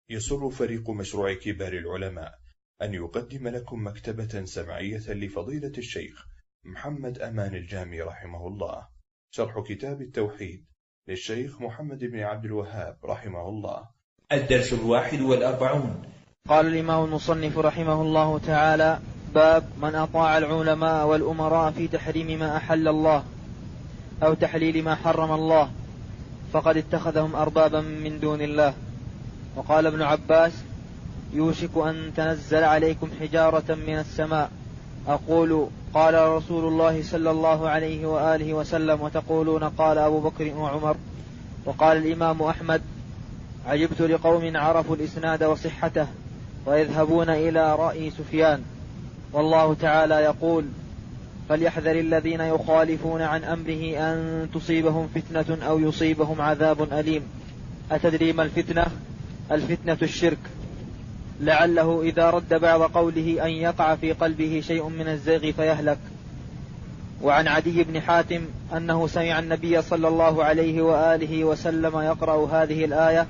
يسر فريق مشروع كبار العلماء أن يقدم لكم مكتبة سمعية لفضيلة الشيخ محمد أمان الجامي رحمه الله، شرح كتاب التوحيد للشيخ محمد بن عبد الوهاب رحمه الله. الدرس 41. قال الإمام المصنف رحمه الله تعالى: باب من أطاع العلماء والأمراء في تحريم ما أحل الله أو تحليل ما حرم الله فقد اتخذهم أربابا من دون الله. وقال ابن عباس: يوشك أن تنزل عليكم حجارة من السماء، أقول قال رسول الله صلى الله عليه وآله وسلم وتقولون قال أبو بكر وعمر. وقال الإمام أحمد: عجبت لقوم عرفوا الإسناد وصحته ويذهبون إلى رأي سفيان، والله تعالى يقول: فليحذر الذين يخالفون عن أمره أن تصيبهم فتنة أو يصيبهم عذاب أليم. أتدري ما الفتنة؟ الفتنة الشرك، لعله إذا رد بعض قوله أن يقع في قلبه شيء من الزيغ فيهلك. وعن عدي بن حاتم أنه سمع النبي صلى الله عليه وآله وسلم يقرأ هذه الآية: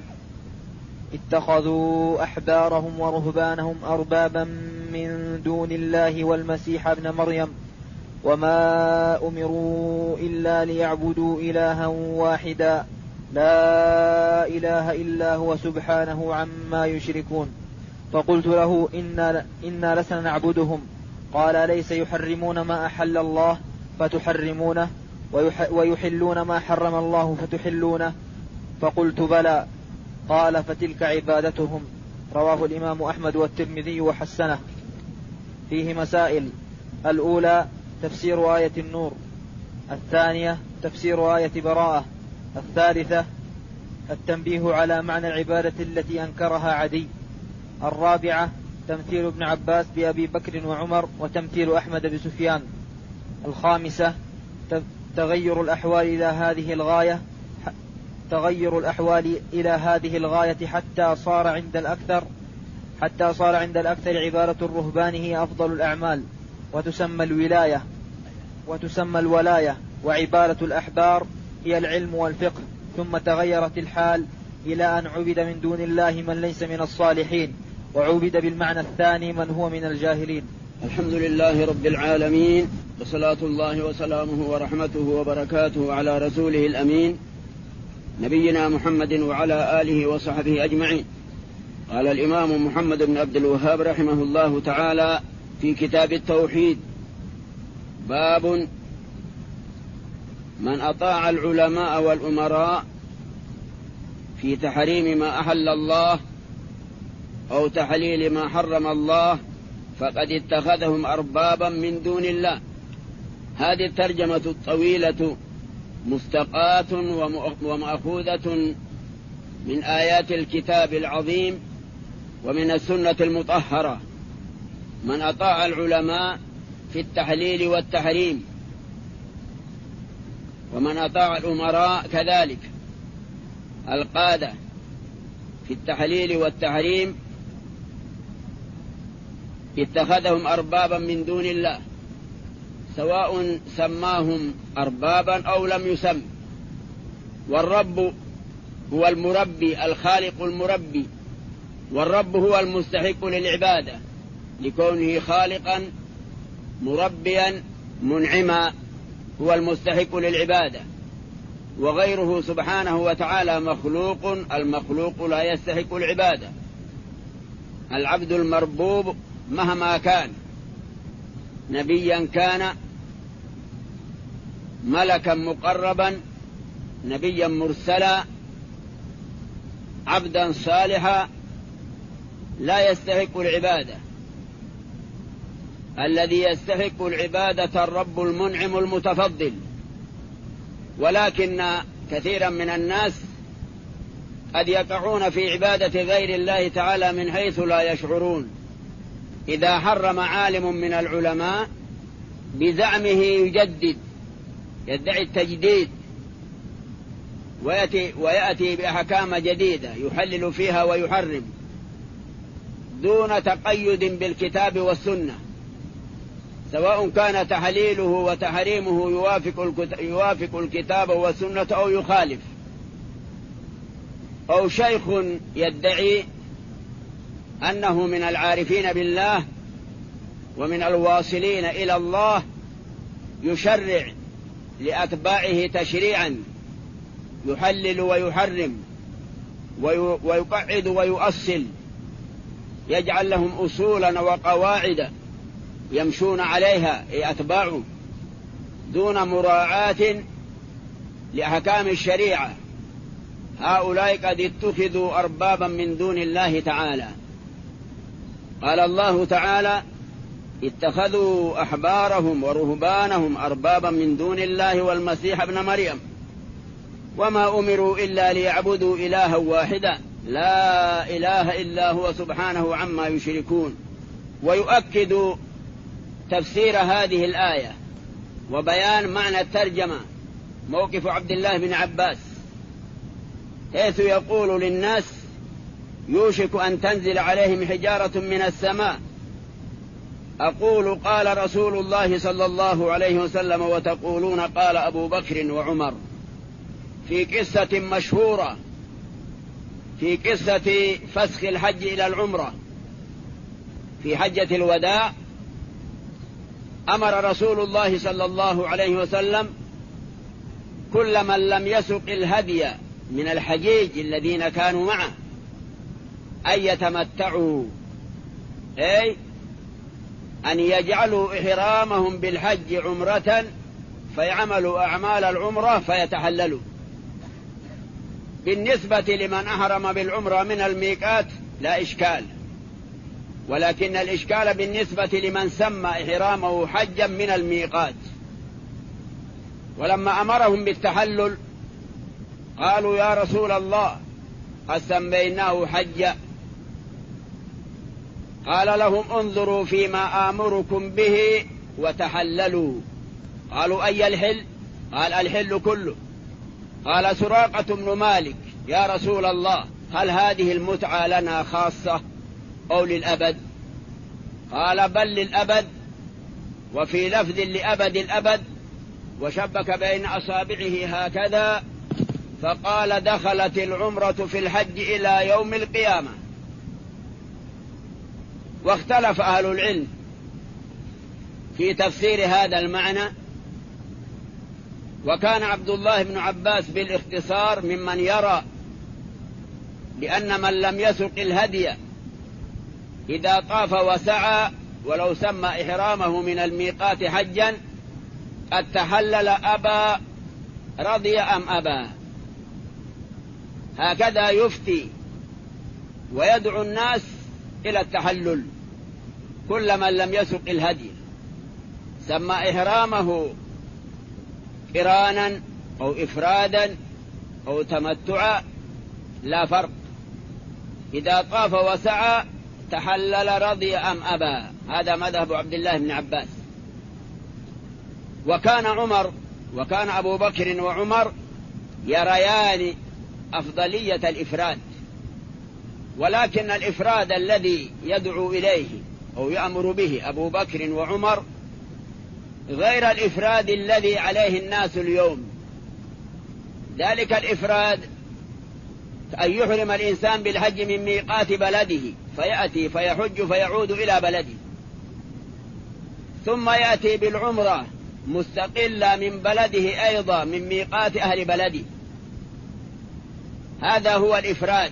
اتخذوا أحبارهم ورهبانهم أربابا من دون الله والمسيح ابن مريم وما أمروا إلا ليعبدوا إلها واحدا لا إله إلا هو سبحانه عما يشركون. فقلت له: إنا لسنا نعبدهم. قال: ليس يحرمون ما أحل الله فتحرمونه ويحلون ما حرم الله فتحلونه؟ فقلت: بلى. قال: فتلك عبادتهم. رواه الإمام أحمد والترمذي وحسنه. فيه مسائل: الأولى تفسير آية النور، الثانية تفسير آية براءة، الثالثة التنبيه على معنى العبادة التي أنكرها عدي، الرابعة تمثيل ابن عباس بأبي بكر وعمر وتمثيل أحمد بسفيان، الخامسة تغير الأحوال إلى هذه الغاية حتى صار عند الأكثر عبادة الرهبان هي أفضل الأعمال وتسمى الولاية، وعبادة الأحبار هي العلم والفقه. ثم تغيرت الحال إلى أن عبد من دون الله من ليس من الصالحين، وعبد بالمعنى الثاني من هو من الجاهلين. الحمد لله رب العالمين، وصلاة الله وسلامه ورحمته وبركاته على رسوله الأمين نبينا محمد وعلى آله وصحبه أجمعين. قال الإمام محمد بن عبد الوهاب رحمه الله تعالى في كتاب التوحيد: باب من أطاع العلماء والأمراء في تحريم ما أحل الله أو تحليل ما حرم الله فقد اتخذهم أربابا من دون الله. هذه الترجمة الطويلة مستقاة ومأخوذة من آيات الكتاب العظيم ومن السنة المطهرة. من أطاع العلماء في التحليل والتحريم، ومن أطاع الأمراء كذلك القادة في التحليل والتحريم اتخذهم أربابا من دون الله، سواء سماهم أربابا أو لم يسم. والرب هو المربي، الخالق المربي، والرب هو المستحق للعبادة لكونه خالقا مربيا منعما، هو المستحق للعبادة. وغيره سبحانه وتعالى مخلوق، المخلوق لا يستحق العبادة. العبد المربوب مهما كان، نبيا كان، ملكا مقربا، نبيا مرسلا، عبدا صالحا، لا يستحق العبادة. الذي يستحق العبادة الرب المنعم المتفضل. ولكن كثيرا من الناس قد يقعون في عبادة غير الله تعالى من حيث لا يشعرون. إذا حرم عالم من العلماء بزعمه يجدد، يدعي التجديد، ويأتي بأحكام جديدة يحلل فيها ويحرم دون تقيد بالكتاب والسنة، سواء كان تحليله وتحريمه يوافق الكتاب والسنة أو يخالف. أو شيخ يدعي أنه من العارفين بالله ومن الواصلين إلى الله، يشرع لأتباعه تشريعا يحلل ويحرم ويقعد ويؤصل، يجعل لهم أصولا وقواعد يمشون عليها أي أتباعه دون مراعاة لأحكام الشريعة. هؤلاء قد اتخذوا أربابا من دون الله تعالى. قال الله تعالى: اتخذوا أحبارهم ورهبانهم أربابا من دون الله والمسيح ابن مريم وما أمروا إلا ليعبدوا إلها واحدا لا إله إلا هو سبحانه عما يشركون. ويؤكد تفسير هذه الآية وبيان معنى الترجمة موقف عبد الله بن عباس، حيث يقول للناس: يوشك أن تنزل عليهم حجارة من السماء. أقول قال رسول الله صلى الله عليه وسلم وتقولون قال أبو بكر وعمر، في قصة مشهورة في قصة فسخ الحج إلى العمرة في حجة الوداع. أمر رسول الله صلى الله عليه وسلم كل من لم يسق الهدي من الحجيج الذين كانوا معه أن يتمتعوا، أي أن يجعلوا إحرامهم بالحج عمرة فيعملوا أعمال العمرة فيتحللوا. بالنسبة لمن أحرم بالعمرة من الميقات لا إشكال، ولكن الإشكال بالنسبة لمن سمى إحرامه حجا من الميقات. ولما أمرهم بالتحلل قالوا: يا رسول الله قد سميناه حجا. قال لهم: انظروا فيما آمركم به وتحللوا. قالوا: أي الحل؟ قال: الحل كله. قال سراقة بن مالك: يا رسول الله هل هذه المتعة لنا خاصة أو للأبد؟ قال: بل للأبد، وفي لفظ لأبد الأبد، وشبك بين أصابعه هكذا فقال: دخلت العمرة في الحج إلى يوم القيامة. واختلف أهل العلم في تفسير هذا المعنى، وكان عبد الله بن عباس بالاختصار ممن يرى بأن من لم يسق الهدي إذا طاف وسعى ولو سمى إحرامه من الميقات حجا قد تحلل أبى رضي أم أبى. هكذا يفتي ويدعو الناس إلى التحلل. كل من لم يسق الهدي سمى إحرامه قرانا أو إفرادا أو تمتعا لا فرق، إذا طاف وسعى تحلل رضي أم أبى. هذا مذهب عبد الله بن عباس. وكان أبو بكر وعمر يريان أفضلية الإفراد، ولكن الإفراد الذي يدعو إليه أو يأمر به أبو بكر وعمر غير الإفراد الذي عليه الناس اليوم. ذلك الإفراد أن يحرم الإنسان بالحج من ميقات بلده فيأتي فيحج فيعود إلى بلده، ثم يأتي بالعمرة مستقلة من بلده أيضا من ميقات أهل بلده. هذا هو الإفراد،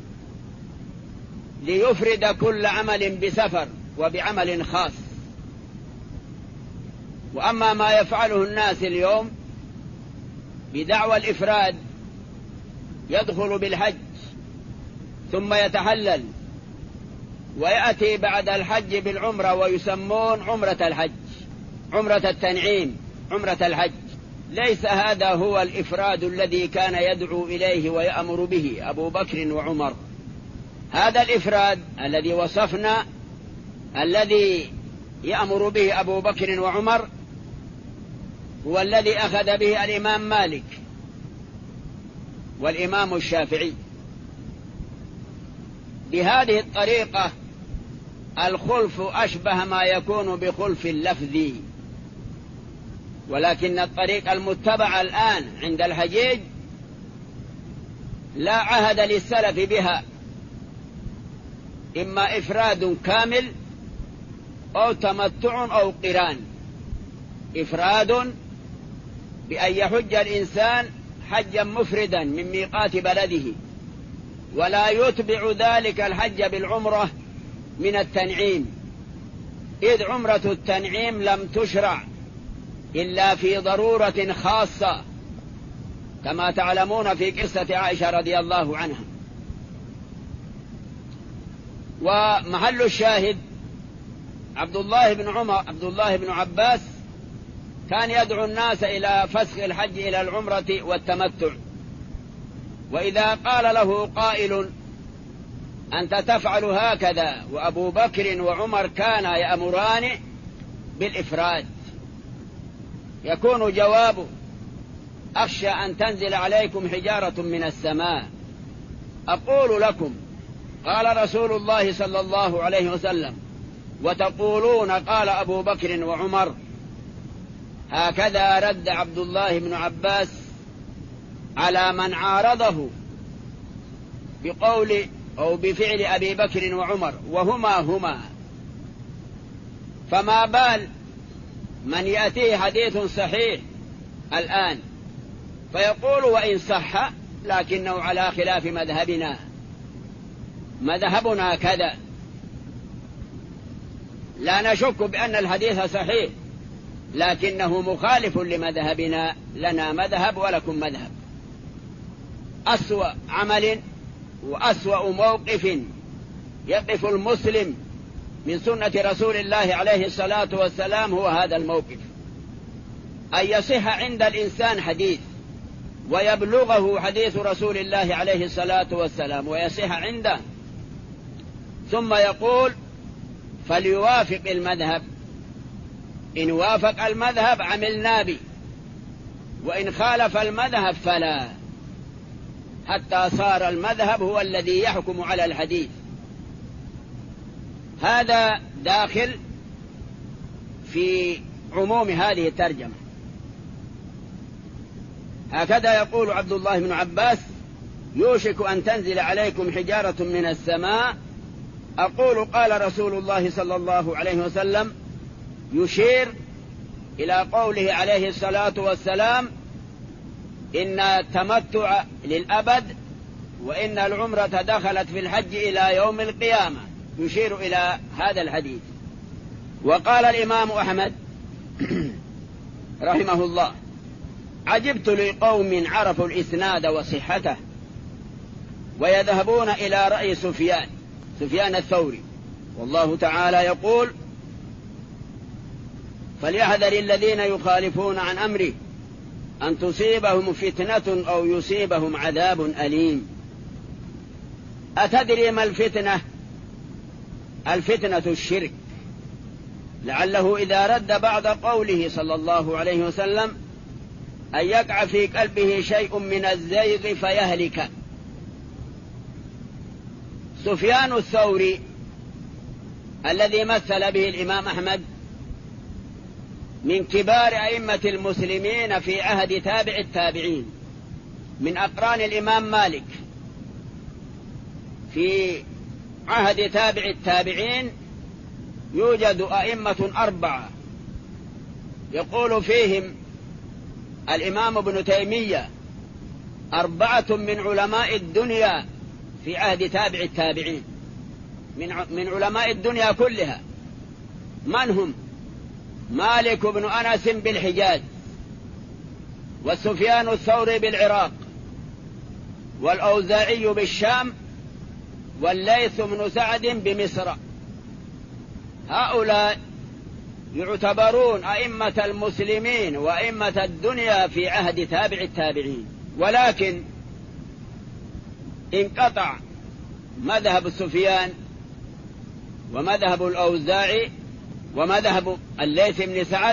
ليفرد كل عمل بسفر وبعمل خاص. وأما ما يفعله الناس اليوم بدعوى الإفراد، يدخل بالحج ثم يتحلل ويأتي بعد الحج بالعمرة ويسمون عمرة الحج، عمرة التنعيم، عمرة الحج. ليس هذا هو الإفراد الذي كان يدعو إليه ويأمر به أبو بكر وعمر. هذا الإفراد الذي وصفنا الذي يأمر به أبو بكر وعمر هو الذي أخذ به الإمام مالك والإمام الشافعي. بهذه الطريقة الخلف أشبه ما يكون بخلف اللفظي، ولكن الطريقة المتبعة الآن عند الحجيج لا عهد للسلف بها، إما إفراد كامل أو تمتع أو قران. إفراد بأن يحج الإنسان حجا مفردا من ميقات بلده، ولا يتبع ذلك الحج بالعمرة من التنعيم، إذ عمرة التنعيم لم تشرع إلا في ضرورة خاصة، كما تعلمون في قصة عائشة رضي الله عنها. ومحل الشاهد عبد الله بن عباس كان يدعو الناس إلى فسخ الحج إلى العمرة والتمتع، وإذا قال له قائل أنت تفعل هكذا وأبو بكر وعمر كانا يأمران بالإفراد، يكون جوابه أخشى أن تنزل عليكم حجارة من السماء. أقول لكم قال رسول الله صلى الله عليه وسلم وتقولون قال أبو بكر وعمر. هكذا رد عبد الله بن عباس على من عارضه بقول أو بفعل أبي بكر وعمر وهما. فما بال من يأتيه حديث صحيح الآن فيقول وإن صح لكنه على خلاف مذهبنا كذا. لا نشك بأن الحديث صحيح لكنه مخالف لمذهبنا، لنا مذهب ولكم مذهب. أسوأ عمل وأسوأ موقف يقف المسلم من سنة رسول الله عليه الصلاة والسلام هو هذا الموقف، أن يصح عند الإنسان حديث ويبلغه حديث رسول الله عليه الصلاة والسلام ويصح عنده، ثم يقول فليوافق المذهب، إن وافق المذهب عملنا به، وإن خالف المذهب فلا، حتى صار المذهب هو الذي يحكم على الحديث. هذا داخل في عموم هذه الترجمة. هكذا يقول عبد الله بن عباس يوشك أن تنزل عليكم حجارة من السماء. أقول قال رسول الله صلى الله عليه وسلم، يشير إلى قوله عليه الصلاة والسلام إن التمتع للأبد وإن العمرة دخلت في الحج إلى يوم القيامة، يشير إلى هذا الحديث. وقال الإمام أحمد رحمه الله عجبت لقوم عرفوا الإسناد وصحته ويذهبون إلى رأي سفيان الثوري، والله تعالى يقول فليحذر الذين يخالفون عن أمره أن تصيبهم فتنة أو يصيبهم عذاب أليم. أتدري ما الفتنة؟ الفتنة الشرك، لعله إذا رد بعد قوله صلى الله عليه وسلم أن يقع في قلبه شيء من الزيغ فيهلك. سفيان الثوري الذي مثل به الإمام أحمد من كبار أئمة المسلمين في عهد تابع التابعين، من أقران الإمام مالك. في عهد تابع التابعين يوجد أئمة 4 يقول فيهم الإمام ابن تيمية 4 من علماء الدنيا في عهد تابع التابعين، من علماء الدنيا كلها. من هم؟ مالك بن أنس بالحجاز، وسفيان الثوري بالعراق، والأوزاعي بالشام، والليث بن سعد بمصر. هؤلاء يعتبرون أئمة المسلمين وأئمة الدنيا في عهد تابع التابعين، ولكن انقطع مذهب سفيان ومذهب الأوزاعي ومذهب الليث بن سعد،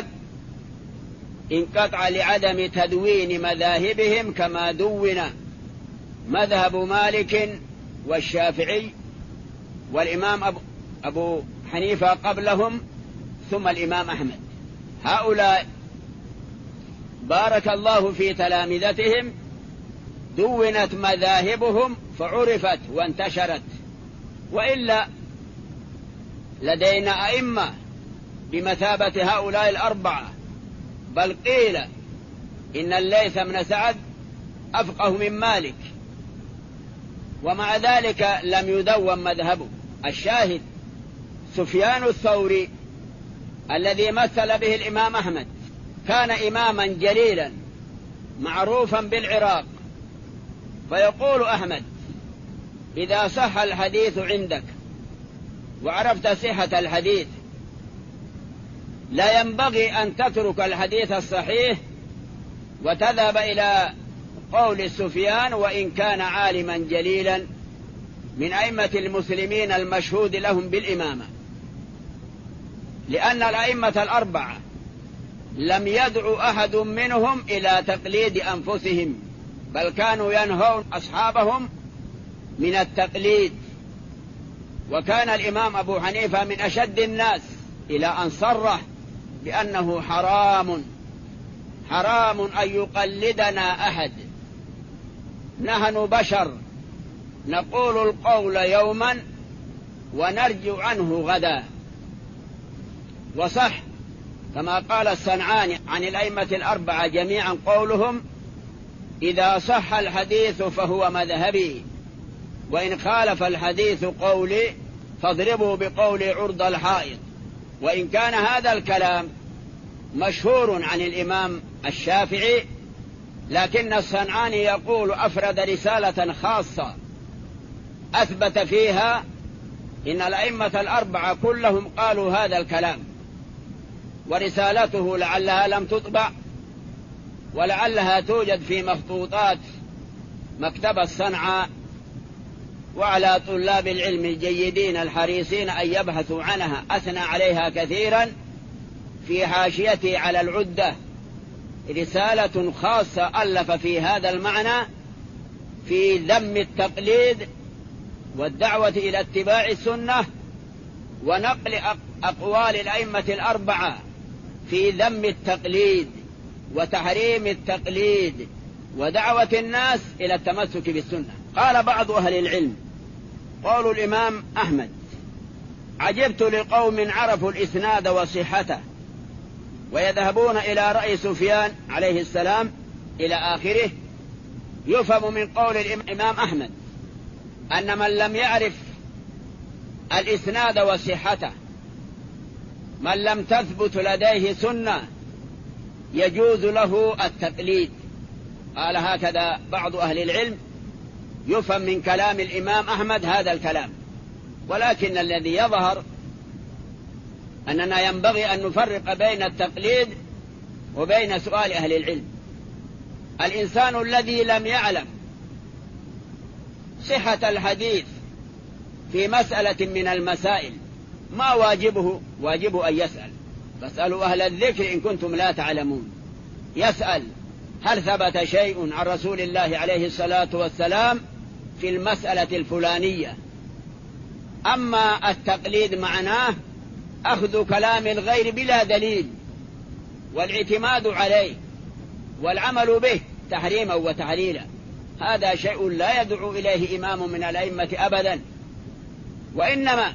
انقطع لعدم تدوين مذاهبهم كما دون مذهب مالك والشافعي والإمام أبو حنيفة قبلهم ثم الإمام أحمد. هؤلاء بارك الله في تلامذتهم دونت مذاهبهم فعرفت وانتشرت، وإلا لدينا أئمة بمثابة هؤلاء الأربعة، بل قيل إن الليث بن سعد أفقه من مالك، ومع ذلك لم يدون مذهبه. الشاهد سفيان الثوري الذي مثل به الإمام أحمد كان إماما جليلا معروفا بالعراق، فيقول أحمد: إذا صح الحديث عندك وعرفت صحة الحديث لا ينبغي أن تترك الحديث الصحيح وتذهب إلى قول سفيان وإن كان عالما جليلا من أئمة المسلمين المشهود لهم بالإمامة، لأن الأئمة الأربعة لم يدعو أحد منهم إلى تقليد أنفسهم، بل كانوا ينهون أصحابهم من التقليد. وكان الإمام أبو حنيفة من أشد الناس إلى أن صرح بأنه حرام أن يقلدنا أحد، نحن بشر نقول القول يوما ونرجع عنه غدا. وصح كما قال الصنعاني عن الأئمة الأربعة جميعا قولهم: إذا صح الحديث فهو مذهبي، وإن خالف الحديث قولي فاضربوا بقولي عرض الحائط. وإن كان هذا الكلام مشهور عن الإمام الشافعي، لكن الصنعاني يقول أفرد رسالة خاصة أثبت فيها إن الأئمة الأربعة كلهم قالوا هذا الكلام، ورسالته لعلها لم تطبع ولعلها توجد في مخطوطات مكتبة صنعاء، وعلى طلاب العلم الجيدين الحريصين أن يبحثوا عنها. أثنى عليها كثيرا في حاشيته على العدة رسالة خاصة ألف في هذا المعنى في ذم التقليد والدعوة إلى اتباع السنة ونقل أقوال الأئمة الأربعة في ذم التقليد وتحريم التقليد ودعوة الناس إلى التمسك بالسنة. قال بعض أهل العلم قالوا الإمام أحمد: عجبت لقوم عرفوا الإسناد وصحته ويذهبون إلى رأي سفيان عليه السلام إلى آخره. يفهم من قول الإمام أحمد أن من لم يعرف الإسناد وصحته، من لم تثبت لديه سنة، يجوز له التقليد. قال هكذا بعض أهل العلم. يفهم من كلام الإمام أحمد هذا الكلام، ولكن الذي يظهر أننا ينبغي أن نفرق بين التقليد وبين سؤال أهل العلم. الإنسان الذي لم يعلم صحة الحديث في مسألة من المسائل ما واجبه؟ واجبه أن يسأل. فاسألوا أهل الذكر إن كنتم لا تعلمون. يسأل: هل ثبت شيء عن رسول الله عليه الصلاة والسلام في المسألة الفلانية؟ أما التقليد معناه أخذ كلام الغير بلا دليل والاعتماد عليه والعمل به تحريما وتعليلا. هذا شيء لا يدعو إليه إمام من الأئمة أبدا، وإنما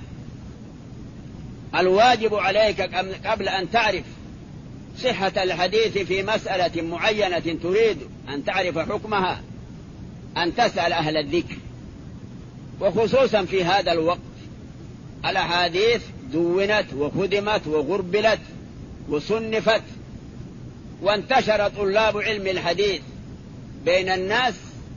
الواجب عليك قبل أن تعرف صحة الحديث في مسألة معينة تريد أن تعرف حكمها أن تسأل أهل الذكر. وخصوصا في هذا الوقت الأحاديث دونت وخدمت وغربلت وصنفت، وانتشر طلاب علم الحديث بين الناس.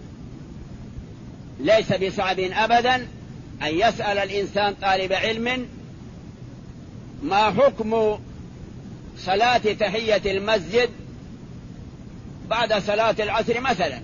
ليس بصعب أبدا أن يسأل الإنسان طالب علم: ما حكم صلاة تحية المسجد بعد صلاة العصر مثلا؟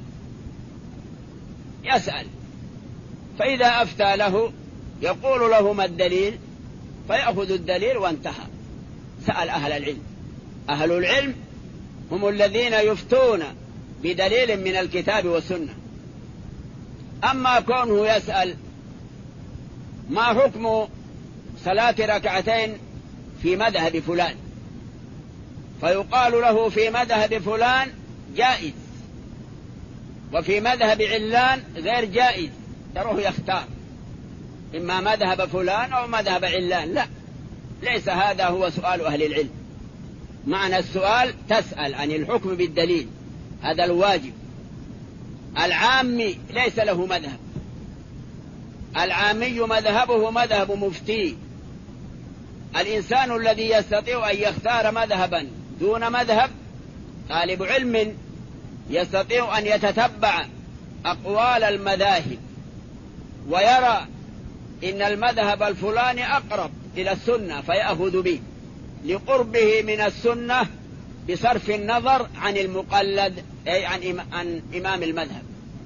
يسأل، فإذا أفتى له يقول له: ما الدليل؟ فيأخذ الدليل وانتهى. سأل أهل العلم. أهل العلم هم الذين يفتون بدليل من الكتاب والسنة. أما كونه يسأل: ما حكم صلاة ركعتين في مذهب فلان؟ فيقال له: في مذهب فلان جائز، وفي مذهب علان غير جائز. تروح يختار إما مذهب فلان أو مذهب علان. لا، ليس هذا هو سؤال أهل العلم. معنى السؤال تسأل عن الحكم بالدليل، هذا الواجب. العامي ليس له مذهب، العامي مذهبه مذهب مفتي. الإنسان الذي يستطيع أن يختار مذهبا دون مذهب طالب علم يستطيع أن يتتبع أقوال المذاهب ويرى إن المذهب الفلاني أقرب إلى السنة فيأخذ به لقربه من السنة بصرف النظر عن المقلد أي عن إمام المذهب.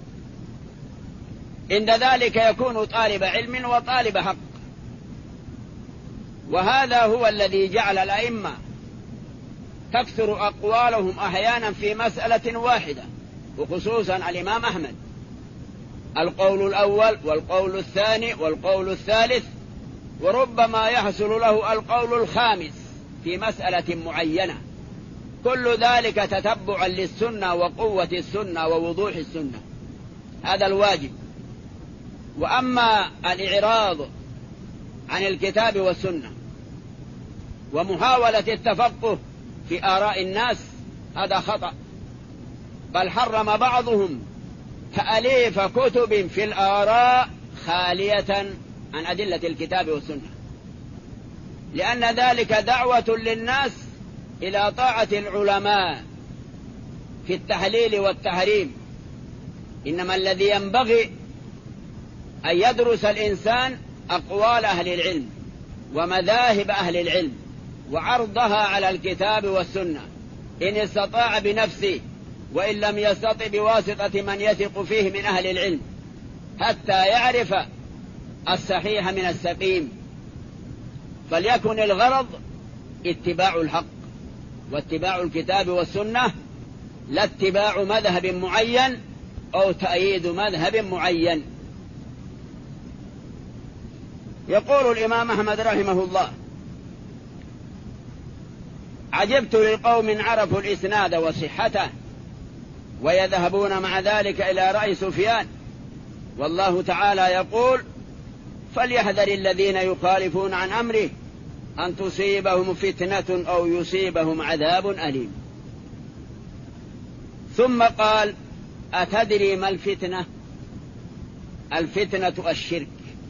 عند ذلك يكون طالب علم وطالب حق. وهذا هو الذي جعل الأئمة تكثر أقوالهم أحيانا في مسألة واحدة، وخصوصا الإمام أحمد، القول الأول والقول الثاني والقول الثالث، وربما يحصل له القول الخامس في مسألة معينة، كل ذلك تتبعا للسنة وقوة السنة ووضوح السنة. هذا الواجب. وأما الإعراض عن الكتاب والسنة ومحاولة التفقه في آراء الناس هذا خطأ، بل حرم بعضهم تأليف كتب في الآراء خالية عن أدلة الكتاب والسنة، لأن ذلك دعوة للناس إلى طاعة العلماء في التحليل والتحريم. إنما الذي ينبغي أن يدرس الإنسان أقوال أهل العلم ومذاهب أهل العلم وعرضها على الكتاب والسنة إن استطاع بنفسه، وإن لم يستطع بواسطة من يثق فيه من أهل العلم، حتى يعرف الصحيح من السقيم. فليكن الغرض اتباع الحق واتباع الكتاب والسنة، لا اتباع مذهب معين أو تأييد مذهب معين. يقول الإمام أحمد رحمه الله: عجبت لقوم عرفوا الإسناد وصحته ويذهبون مع ذلك إلى رأي سفيان، والله تعالى يقول: فليحذر الذين يخالفون عن أمره أن تصيبهم فتنة أو يصيبهم عذاب أليم. ثم قال: أتدري ما الفتنة؟ الفتنة الشرك.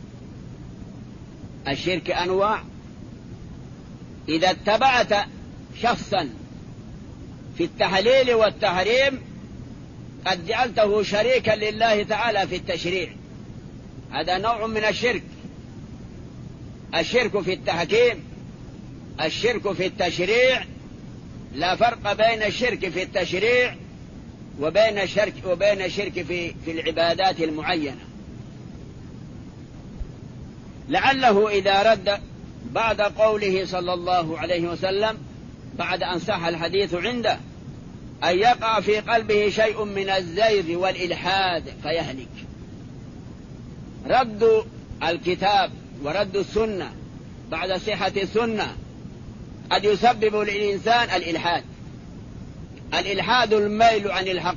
الشرك أنواع. إذا اتبعت شخصا في التحليل والتحريم قد جعلته شريكا لله تعالى في التشريع، هذا نوع من الشرك. الشرك في التحكيم، الشرك في التشريع، لا فرق بين الشرك في التشريع وبين الشرك في العبادات المعينة. لعله إذا رد بعد قوله صلى الله عليه وسلم بعد أن صح الحديث عنده أن يقع في قلبه شيء من الزيغ والإلحاد فيهلك. رد الكتاب ورد السنة بعد صحة السنة قد يسبب للإنسان الإلحاد. الإلحاد الميل عن الحق.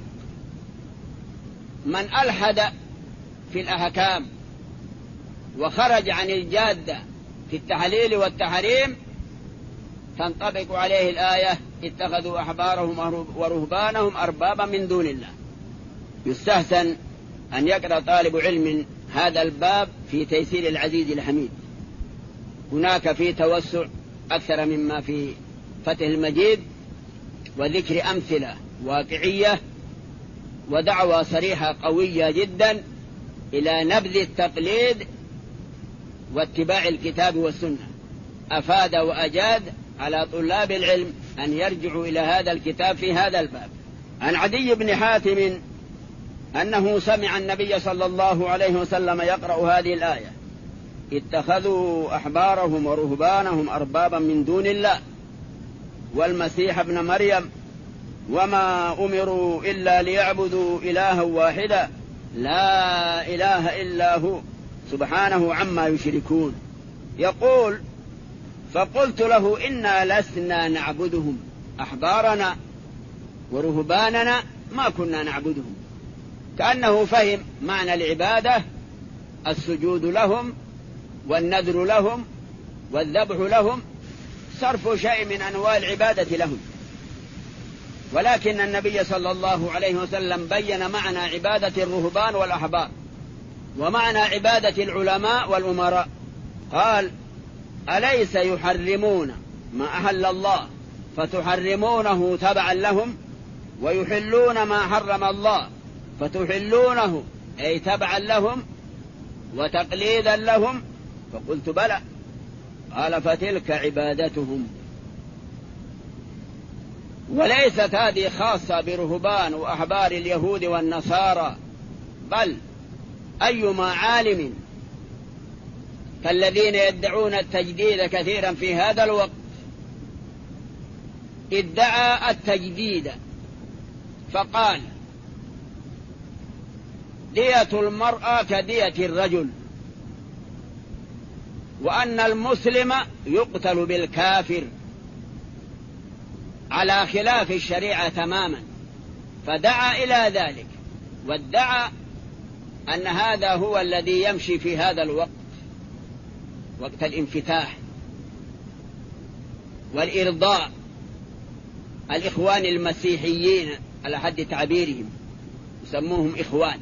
من ألحد في الأحكام وخرج عن الجادة في التحليل والتحريم تنطبق عليه الآية: اتخذوا أحبارهم ورهبانهم أربابا من دون الله. يستحسن أن يقرأ طالب علم هذا الباب في تيسير العزيز الحميد. هناك في توسع أكثر مما في فتح المجيد، وذكر أمثلة واقعية ودعوة صريحة قوية جدا إلى نبذ التقليد واتباع الكتاب والسنة. أفاد وأجاد على طلاب العلم أن يرجعوا إلى هذا الكتاب في هذا الباب. عن عدي بن حاتم أنه سمع النبي صلى الله عليه وسلم يقرأ هذه الآية: اتخذوا أحبارهم ورهبانهم أربابا من دون الله والمسيح ابن مريم وما أمروا إلا ليعبدوا إلها واحدا لا إله إلا هو سبحانه عما يشركون. يقول: فقلت له: إنا لسنا نعبدهم، أحبارنا ورهباننا ما كنا نعبدهم. كأنه فهم معنى العبادة: السجود لهم والنذر لهم والذبح لهم، صرف شيء من أنواع العبادة لهم، ولكن النبي صلى الله عليه وسلم بين معنى عبادة الرهبان والأحبار ومعنى عبادة العلماء والأمراء. قال: أليس يحرمون ما أحل الله فتحرمونه تبعا لهم، ويحلون ما حرم الله فتحلونه أي تبعا لهم وتقليدا لهم؟ فقلت: بلى. قال: فتلك عبادتهم. وليست هذه خاصة برهبان وأحبار اليهود والنصارى، بل أيما عالم كالذين يدعون التجديد كثيرا في هذا الوقت ادعى التجديد فقال: دية المرأة كدية الرجل، وأن المسلم يقتل بالكافر، على خلاف الشريعة تماما. فدعا إلى ذلك، وادعى أن هذا هو الذي يمشي في هذا الوقت، وقت الانفتاح والإرضاء الإخوان المسيحيين على حد تعبيرهم، يسموهم إخوان.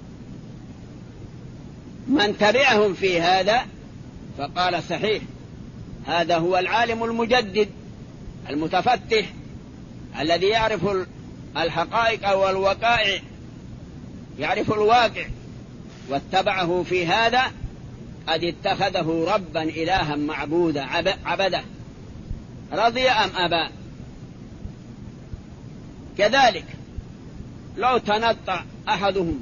من تبعهم في هذا فقال: صحيح، هذا هو العالم المجدد المتفتح الذي يعرف الحقائق والوقائع، يعرف الواقع، واتبعه في هذا قد اتخذه ربا إلها معبودا عبده، رضي أم أبى. كذلك لو تنطع أحدهم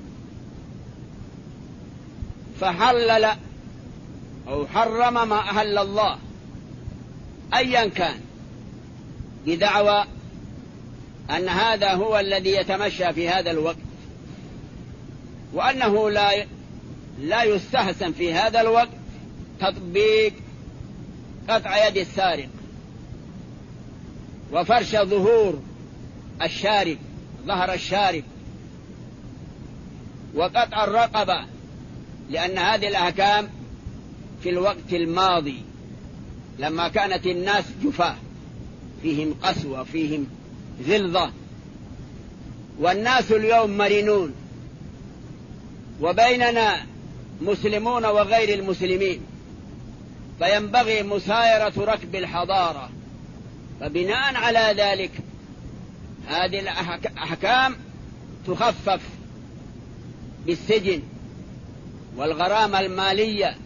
فحلل أو حرم ما أحل الله أيا كان، بدعوى أن هذا هو الذي يتمشى في هذا الوقت، وأنه لا يستحسن في هذا الوقت تطبيق قطع يد السارق وفرش ظهور الشارب، ظهر الشارب، وقطع الرقبة، لأن هذه الأحكام في الوقت الماضي لما كانت الناس جفاة، فيهم قسوة، فيهم غلظة، والناس اليوم مرنون، وبيننا مسلمون وغير المسلمين، فينبغي مسايرة ركب الحضارة. فبناء على ذلك هذه الأحكام تخفف بالسجن والغرامة المالية،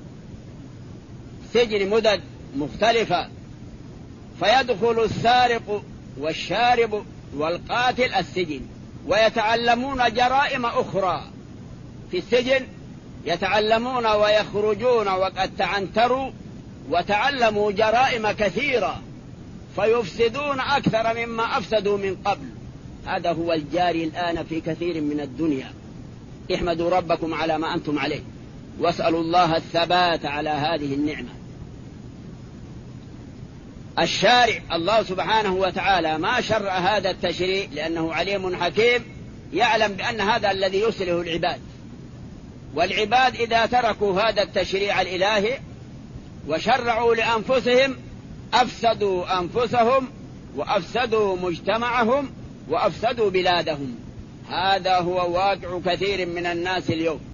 سجن مدد مختلفة، فيدخل السارق والشارب والقاتل السجن، ويتعلمون جرائم أخرى في السجن، يتعلمون ويخرجون وقد تعنتروا وتعلموا جرائم كثيرة، فيفسدون أكثر مما أفسدوا من قبل. هذا هو الجاري الآن في كثير من الدنيا. احمدوا ربكم على ما أنتم عليه، واسألوا الله الثبات على هذه النعمة. الشارع الله سبحانه وتعالى ما شرع هذا التشريع لأنه عليم حكيم، يعلم بأن هذا الذي يصلح العباد، والعباد إذا تركوا هذا التشريع الإلهي وشرعوا لأنفسهم أفسدوا أنفسهم وأفسدوا مجتمعهم وأفسدوا بلادهم. هذا هو واقع كثير من الناس اليوم.